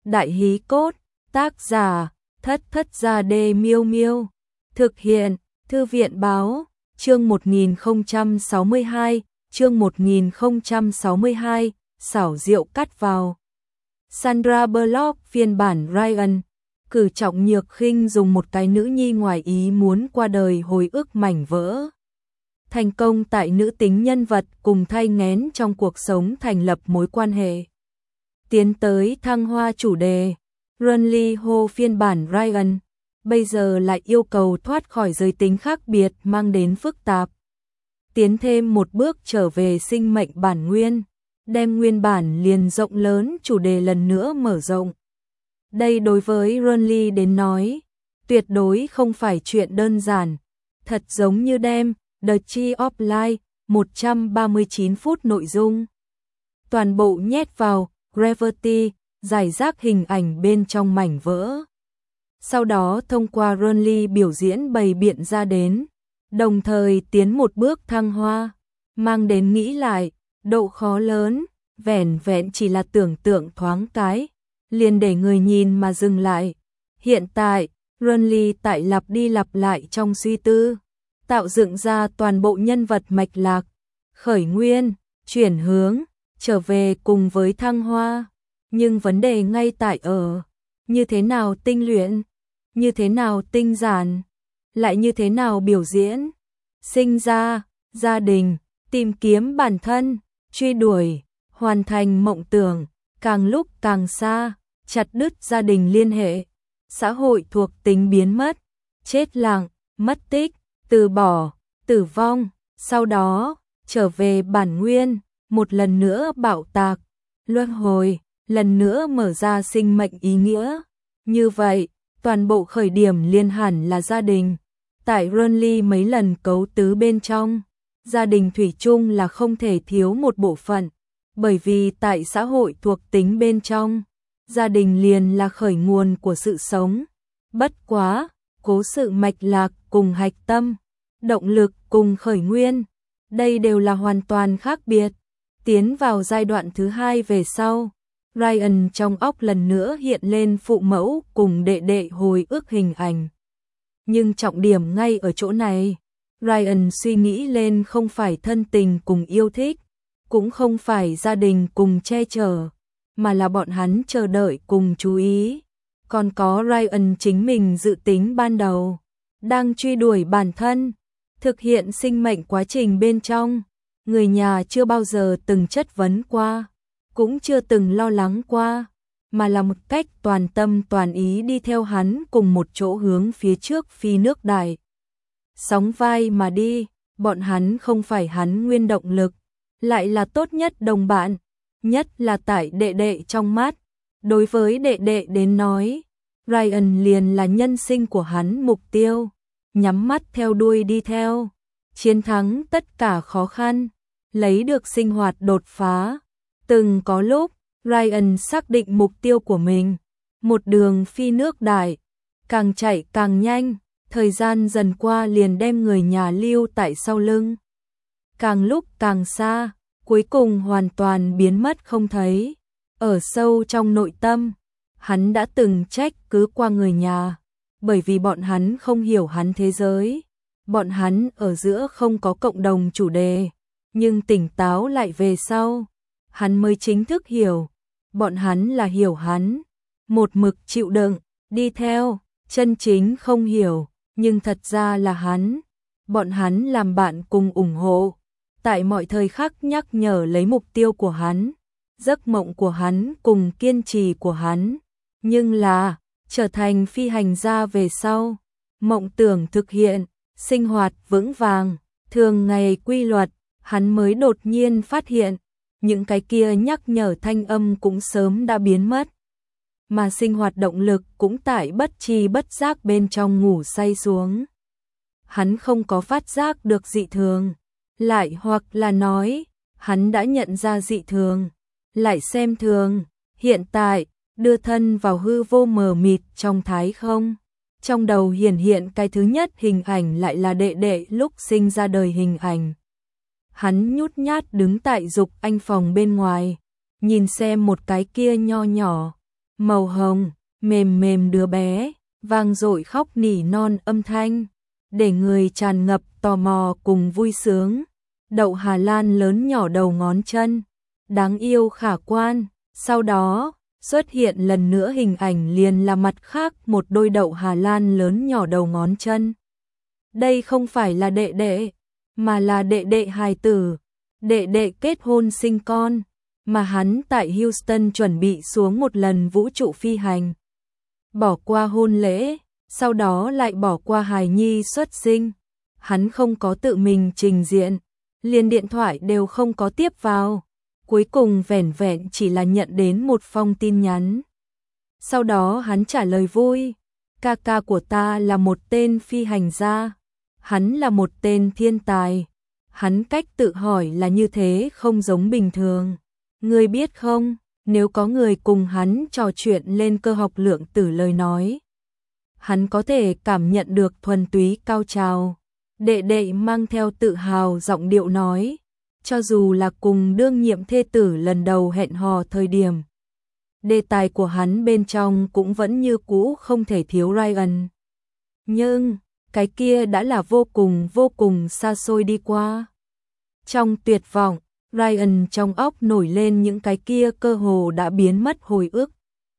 Đại hí cốt, tác giả, Thất Thất Gia Đê Miêu Miêu. Thực hiện, Thư viện báo, chương 1062, chương 1062, xảo diệu cắt vào. Sandra Bullock phiên bản Ryan, cử trọng nhược khinh dùng một cái nữ nhi ngoài ý muốn qua đời hồi ức mảnh vỡ. Thành công tại nữ tính nhân vật cùng thay nghén trong cuộc sống thành lập mối quan hệ. Tiến tới thăng hoa chủ đề, Runly Ho phiên bản Ryan, bây giờ lại yêu cầu thoát khỏi giới tính khác biệt mang đến phức tạp. Tiến thêm một bước trở về sinh mệnh bản nguyên, đem nguyên bản liền rộng lớn chủ đề lần nữa mở rộng. Đây đối với Runly đến nói, tuyệt đối không phải chuyện đơn giản, thật giống như đem The Tree of Life 139 phút nội dung. Toàn bộ nhét vào Gravity, giải rác hình ảnh bên trong mảnh vỡ. Sau đó thông qua Runly biểu diễn bày biện ra đến, đồng thời tiến một bước thăng hoa, mang đến nghĩ lại, độ khó lớn, vẻn vẹn chỉ là tưởng tượng thoáng cái, liền để người nhìn mà dừng lại. Hiện tại, Runly tại lặp đi lặp lại trong suy tư, tạo dựng ra toàn bộ nhân vật mạch lạc, khởi nguyên, chuyển hướng, trở về cùng với thăng hoa. Nhưng vấn đề ngay tại ở, như thế nào tinh luyện, như thế nào tinh giản, lại như thế nào biểu diễn, sinh ra, gia đình, tìm kiếm bản thân, truy đuổi, hoàn thành mộng tưởng, càng lúc càng xa, chặt đứt gia đình liên hệ, xã hội thuộc tính biến mất, chết lặng, mất tích, từ bỏ, tử vong, sau đó, trở về bản nguyên, một lần nữa bạo tạc, luân hồi, lần nữa mở ra sinh mệnh ý nghĩa. Như vậy, toàn bộ khởi điểm liên hẳn là gia đình. Tại Runly mấy lần cấu tứ bên trong, gia đình thủy chung là không thể thiếu một bộ phận, bởi vì tại xã hội thuộc tính bên trong, gia đình liền là khởi nguồn của sự sống. Bất quá, cố sự mạch lạc cùng hạch tâm, động lực cùng khởi nguyên, đây đều là hoàn toàn khác biệt. Tiến vào giai đoạn thứ hai về sau, Ryan trong óc lần nữa hiện lên phụ mẫu cùng đệ đệ hồi ức hình ảnh. Nhưng trọng điểm ngay ở chỗ này, Ryan suy nghĩ lên không phải thân tình cùng yêu thích, cũng không phải gia đình cùng che chở, mà là bọn hắn chờ đợi cùng chú ý. Còn có Ryan chính mình dự tính ban đầu, đang truy đuổi bản thân, thực hiện sinh mệnh quá trình bên trong, người nhà chưa bao giờ từng chất vấn qua, cũng chưa từng lo lắng qua, mà là một cách toàn tâm toàn ý đi theo hắn cùng một chỗ hướng phía trước phi nước đại. Sóng vai mà đi, bọn hắn không phải hắn nguyên động lực, lại là tốt nhất đồng bạn, nhất là tại đệ đệ trong mắt. Đối với đệ đệ đến nói, Ryan liền là nhân sinh của hắn mục tiêu, nhắm mắt theo đuôi đi theo, chiến thắng tất cả khó khăn, lấy được sinh hoạt đột phá. Từng có lúc, Ryan xác định mục tiêu của mình, một đường phi nước đại, càng chạy càng nhanh, thời gian dần qua liền đem người nhà lưu tại sau lưng. Càng lúc càng xa, cuối cùng hoàn toàn biến mất không thấy. Ở sâu trong nội tâm, hắn đã từng trách cứ qua người nhà, bởi vì bọn hắn không hiểu hắn thế giới, bọn hắn ở giữa không có cộng đồng chủ đề, nhưng tỉnh táo lại về sau, hắn mới chính thức hiểu, bọn hắn là hiểu hắn, một mực chịu đựng, đi theo, chân chính không hiểu, nhưng thật ra là hắn, bọn hắn làm bạn cùng ủng hộ, tại mọi thời khắc nhắc nhở lấy mục tiêu của hắn, giấc mộng của hắn cùng kiên trì của hắn, nhưng là, trở thành phi hành gia về sau, mộng tưởng thực hiện, sinh hoạt vững vàng, thường ngày quy luật, hắn mới đột nhiên phát hiện, những cái kia nhắc nhở thanh âm cũng sớm đã biến mất, mà sinh hoạt động lực cũng tại bất tri bất giác bên trong ngủ say xuống. Hắn không có phát giác được dị thường, lại hoặc là nói, hắn đã nhận ra dị thường, lại xem thường, hiện tại, đưa thân vào hư vô mờ mịt trong thái không. Trong đầu hiện cái thứ nhất hình ảnh lại là đệ đệ lúc sinh ra đời hình ảnh. Hắn nhút nhát đứng tại dục anh phòng bên ngoài, nhìn xem một cái kia nho nhỏ, màu hồng, mềm mềm đứa bé, vang dội khóc nỉ non âm thanh, để người tràn ngập tò mò cùng vui sướng. Đậu Hà Lan lớn nhỏ đầu ngón chân, đáng yêu khả quan, sau đó xuất hiện lần nữa hình ảnh liền là mặt khác một đôi đậu Hà Lan lớn nhỏ đầu ngón chân. Đây không phải là đệ đệ, mà là đệ đệ hài tử, đệ đệ kết hôn sinh con, mà hắn tại Houston chuẩn bị xuống một lần vũ trụ phi hành. Bỏ qua hôn lễ, sau đó lại bỏ qua hài nhi xuất sinh. Hắn không có tự mình trình diện, liền điện thoại đều không có tiếp vào. Cuối cùng vẻn vẹn chỉ là nhận đến một phong tin nhắn. Sau đó hắn trả lời vui, ca ca của ta là một tên phi hành gia, hắn là một tên thiên tài. Hắn cách tự hỏi là như thế không giống bình thường. Ngươi biết không, nếu có người cùng hắn trò chuyện lên cơ học lượng tử lời nói, hắn có thể cảm nhận được thuần túy cao trào. Đệ đệ mang theo tự hào giọng điệu nói, cho dù là cùng đương nhiệm thê tử lần đầu hẹn hò thời điểm, đề tài của hắn bên trong cũng vẫn như cũ không thể thiếu Ryan. Nhưng, cái kia đã là vô cùng xa xôi đi qua. Trong tuyệt vọng, Ryan trong óc nổi lên những cái kia cơ hồ đã biến mất hồi ức.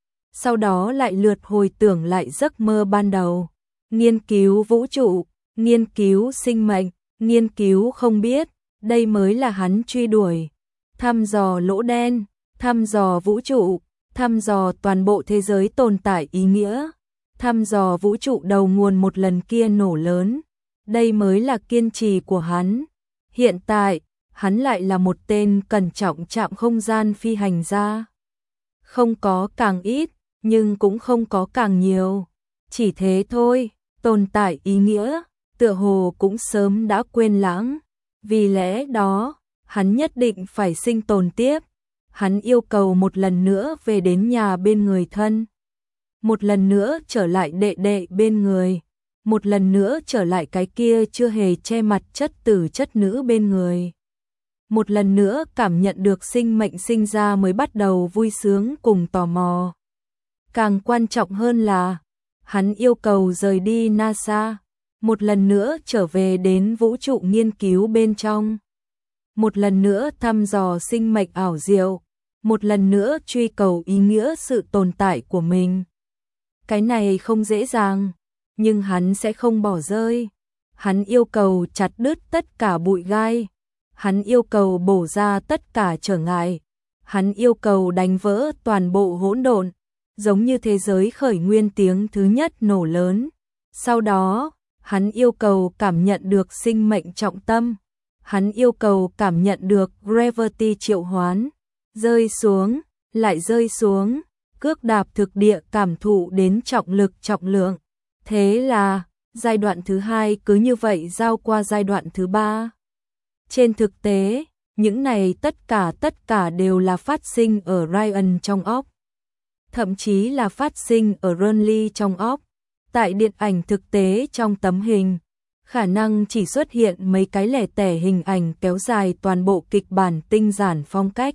Sau đó lại lượt hồi tưởng lại giấc mơ ban đầu. Nghiên cứu vũ trụ, nghiên cứu sinh mệnh, nghiên cứu không biết, đây mới là hắn truy đuổi. Thăm dò lỗ đen, thăm dò vũ trụ, thăm dò toàn bộ thế giới tồn tại ý nghĩa, thăm dò vũ trụ đầu nguồn một lần kia nổ lớn. Đây mới là kiên trì của hắn. Hiện tại, hắn lại là một tên cẩn trọng chạm không gian phi hành gia. Không có càng ít, nhưng cũng không có càng nhiều. Chỉ thế thôi, tồn tại ý nghĩa, tựa hồ cũng sớm đã quên lãng. Vì lẽ đó, hắn nhất định phải sinh tồn tiếp. Hắn yêu cầu một lần nữa về đến nhà bên người thân. Một lần nữa trở lại đệ đệ bên người. Một lần nữa trở lại cái kia chưa hề che mặt chất tử chất nữ bên người. Một lần nữa cảm nhận được sinh mệnh sinh ra mới bắt đầu vui sướng cùng tò mò. Càng quan trọng hơn là, hắn yêu cầu rời đi NASA, một lần nữa trở về đến vũ trụ nghiên cứu bên trong. Một lần nữa thăm dò sinh mệnh ảo diệu, một lần nữa truy cầu ý nghĩa sự tồn tại của mình. Cái này không dễ dàng, nhưng hắn sẽ không bỏ rơi. Hắn yêu cầu chặt đứt tất cả bụi gai. Hắn yêu cầu bổ ra tất cả trở ngại. Hắn yêu cầu đánh vỡ toàn bộ hỗn độn, giống như thế giới khởi nguyên tiếng thứ nhất nổ lớn. Sau đó, hắn yêu cầu cảm nhận được sinh mệnh trọng tâm. Hắn yêu cầu cảm nhận được gravity triệu hoán. Rơi xuống, lại rơi xuống, cước đạp thực địa cảm thụ đến trọng lực trọng lượng. Thế là, giai đoạn thứ hai cứ như vậy giao qua giai đoạn thứ ba. Trên thực tế, những này tất cả đều là phát sinh ở Ryan trong óc. Thậm chí là phát sinh ở Ronly trong óc. Tại điện ảnh thực tế trong tấm hình, khả năng chỉ xuất hiện mấy cái lẻ tẻ hình ảnh kéo dài toàn bộ kịch bản tinh giản phong cách.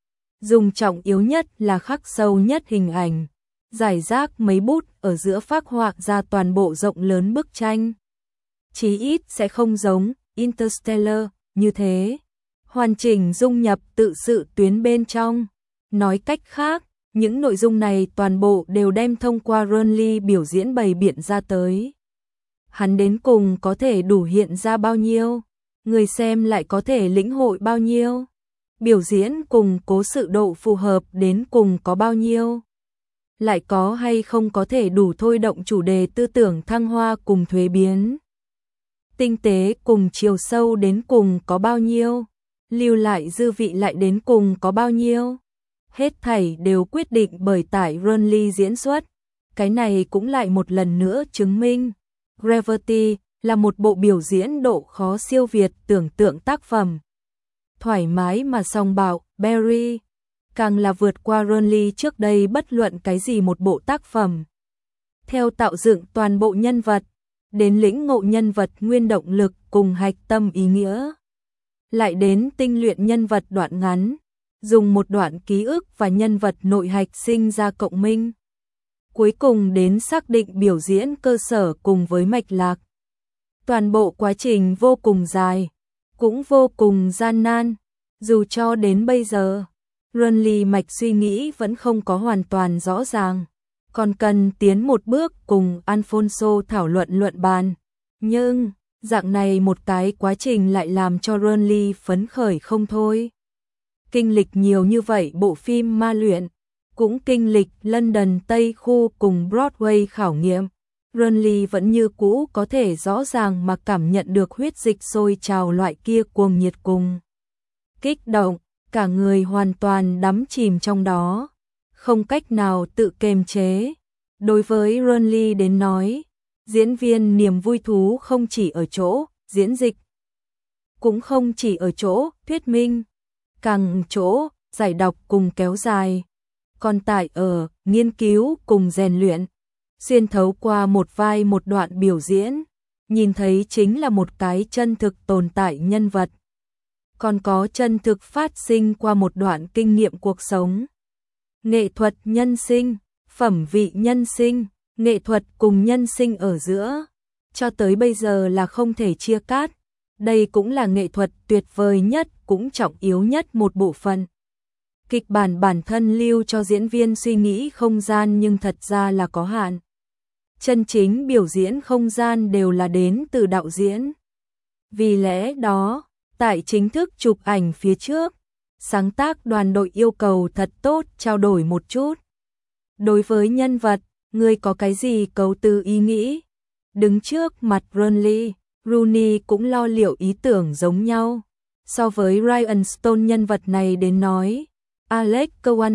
Dùng trọng yếu nhất là khắc sâu nhất hình ảnh, giải rác mấy bút ở giữa phác họa ra toàn bộ rộng lớn bức tranh. Chí ít sẽ không giống Interstellar như thế, hoàn chỉnh dung nhập tự sự tuyến bên trong. Nói cách khác, những nội dung này toàn bộ đều đem thông qua Ronly biểu diễn bày biện ra tới. Hắn đến cùng có thể đủ hiện ra bao nhiêu, người xem lại có thể lĩnh hội bao nhiêu. Biểu diễn cùng cố sự độ phù hợp đến cùng có bao nhiêu. Lại có hay không có thể đủ thôi động chủ đề tư tưởng thăng hoa cùng thuế biến. Tinh tế cùng chiều sâu đến cùng có bao nhiêu. Lưu lại dư vị lại đến cùng có bao nhiêu. Hết thảy đều quyết định bởi tại Ronly diễn xuất. Cái này cũng lại một lần nữa chứng minh. Gravity là một bộ biểu diễn độ khó siêu việt tưởng tượng tác phẩm. Thoải mái mà song bạo, Barry, càng là vượt qua Ronly trước đây bất luận cái gì một bộ tác phẩm. Theo tạo dựng toàn bộ nhân vật, đến lĩnh ngộ nhân vật nguyên động lực cùng hạch tâm ý nghĩa. Lại đến tinh luyện nhân vật đoạn ngắn, dùng một đoạn ký ức và nhân vật nội hạch sinh ra cộng minh. Cuối cùng đến xác định biểu diễn cơ sở cùng với mạch lạc. Toàn bộ quá trình vô cùng dài, cũng vô cùng gian nan, dù cho đến bây giờ, Renly mạch suy nghĩ vẫn không có hoàn toàn rõ ràng, còn cần tiến một bước cùng Alfonso thảo luận bàn. Nhưng, dạng này một cái quá trình lại làm cho Renly phấn khởi không thôi. Kinh lịch nhiều như vậy bộ phim ma luyện, cũng kinh lịch London Tây khu cùng Broadway khảo nghiệm, Renly vẫn như cũ có thể rõ ràng mà cảm nhận được huyết dịch sôi trào loại kia cuồng nhiệt cùng kích động, cả người hoàn toàn đắm chìm trong đó, không cách nào tự kiềm chế. Đối với Renly đến nói, diễn viên niềm vui thú không chỉ ở chỗ diễn dịch, cũng không chỉ ở chỗ thuyết minh, càng chỗ giải đọc cùng kéo dài, còn tại ở nghiên cứu cùng rèn luyện, xuyên thấu qua một vai một đoạn biểu diễn, nhìn thấy chính là một cái chân thực tồn tại nhân vật, còn có chân thực phát sinh qua một đoạn kinh nghiệm cuộc sống. Nghệ thuật nhân sinh, phẩm vị nhân sinh, nghệ thuật cùng nhân sinh ở giữa, cho tới bây giờ là không thể chia cắt. Đây cũng là nghệ thuật tuyệt vời nhất cũng trọng yếu nhất một bộ phận. Kịch bản bản thân lưu cho diễn viên suy nghĩ không gian nhưng thật ra là có hạn. Chân chính biểu diễn không gian đều là đến từ đạo diễn. Vì lẽ đó, tại chính thức chụp ảnh phía trước, sáng tác đoàn đội yêu cầu thật tốt trao đổi một chút. Đối với nhân vật, người có cái gì cấu tư ý nghĩ? Đứng trước mặt Renly, Rooney cũng lo liệu ý tưởng giống nhau. So với Ryan Stone nhân vật này đến nói, Alex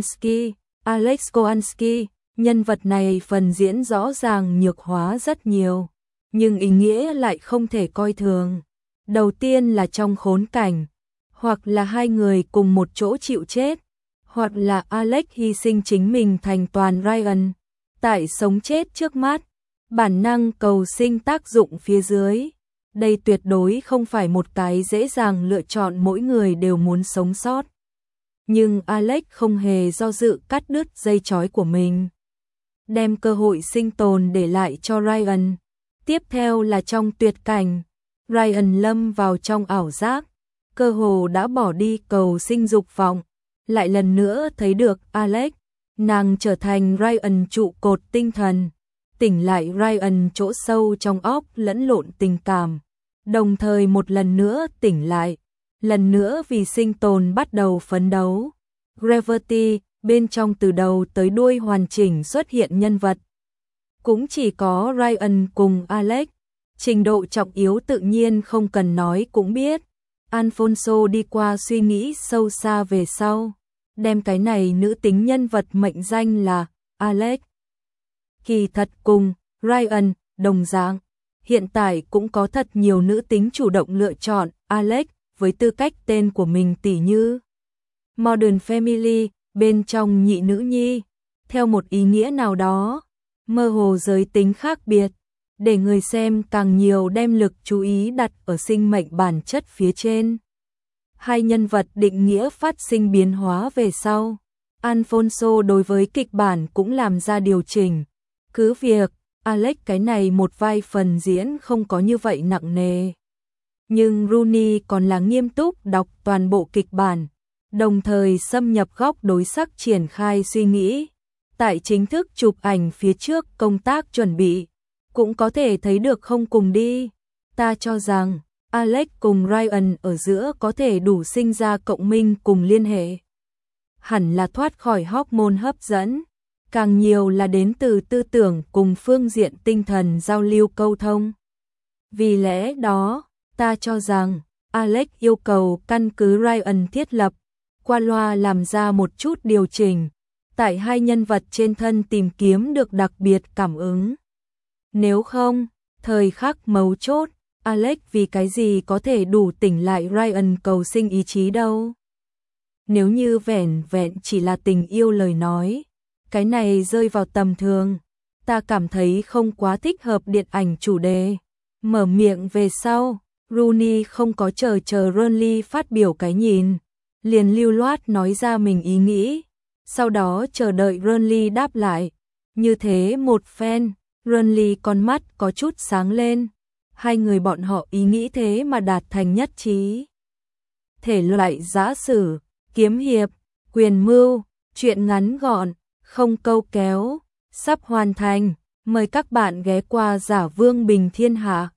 Kowalski, nhân vật này phần diễn rõ ràng nhược hóa rất nhiều, nhưng ý nghĩa lại không thể coi thường. Đầu tiên là trong khốn cảnh, hoặc là hai người cùng một chỗ chịu chết, hoặc là Alex hy sinh chính mình thành toàn Ryan, tại sống chết trước mắt, bản năng cầu sinh tác dụng phía dưới. Đây tuyệt đối không phải một cái dễ dàng lựa chọn mỗi người đều muốn sống sót. Nhưng Alex không hề do dự cắt đứt dây trói của mình, đem cơ hội sinh tồn để lại cho Ryan. Tiếp theo là trong tuyệt cảnh, Ryan lâm vào trong ảo giác, cơ hồ đã bỏ đi cầu sinh dục vọng, lại lần nữa thấy được Alex, nàng trở thành Ryan trụ cột tinh thần, tỉnh lại Ryan chỗ sâu trong óc lẫn lộn tình cảm, đồng thời một lần nữa tỉnh lại, lần nữa vì sinh tồn bắt đầu phấn đấu. Gravity, bên trong từ đầu tới đuôi hoàn chỉnh xuất hiện nhân vật. Cũng chỉ có Ryan cùng Alex, trình độ trọng yếu tự nhiên không cần nói cũng biết. Alfonso đi qua suy nghĩ sâu xa về sau, đem cái này nữ tính nhân vật mệnh danh là Alex. Kỳ thật cùng Ryan đồng dạng, hiện tại cũng có thật nhiều nữ tính chủ động lựa chọn Alex với tư cách tên của mình, tỉ như Modern Family, bên trong nhị nữ nhi, theo một ý nghĩa nào đó, mơ hồ giới tính khác biệt, để người xem càng nhiều đem lực chú ý đặt ở sinh mệnh bản chất phía trên. Hai nhân vật định nghĩa phát sinh biến hóa về sau, Alfonso đối với kịch bản cũng làm ra điều chỉnh, cứ việc Alex cái này một vai phần diễn không có như vậy nặng nề. Nhưng Rooney còn là nghiêm túc đọc toàn bộ kịch bản, đồng thời xâm nhập góc đối sắc triển khai suy nghĩ. Tại chính thức chụp ảnh phía trước công tác chuẩn bị, cũng có thể thấy được không cùng đi. Ta cho rằng, Alex cùng Ryan ở giữa có thể đủ sinh ra cộng minh cùng liên hệ. Hẳn là thoát khỏi hormone hấp dẫn, càng nhiều là đến từ tư tưởng cùng phương diện tinh thần giao lưu câu thông. Vì lẽ đó, ta cho rằng, Alex yêu cầu căn cứ Ryan thiết lập, qua loa làm ra một chút điều chỉnh, tại hai nhân vật trên thân tìm kiếm được đặc biệt cảm ứng. Nếu không, thời khắc mấu chốt, Alex vì cái gì có thể đủ tỉnh lại Ryan cầu sinh ý chí đâu. Nếu như vẻn vẹn chỉ là tình yêu lời nói, cái này rơi vào tầm thường, ta cảm thấy không quá thích hợp điện ảnh chủ đề. Mở miệng về sau, Rooney không có chờ Renly phát biểu cái nhìn, liền lưu loát nói ra mình ý nghĩ, sau đó chờ đợi Renly đáp lại. Như thế một phen, Renly con mắt có chút sáng lên, hai người bọn họ ý nghĩ thế mà đạt thành nhất trí. Thể loại giã sử, kiếm hiệp, quyền mưu, truyện ngắn gọn, không câu kéo, sắp hoàn thành, mời các bạn ghé qua Giả Vương Bình Thiên Hạ.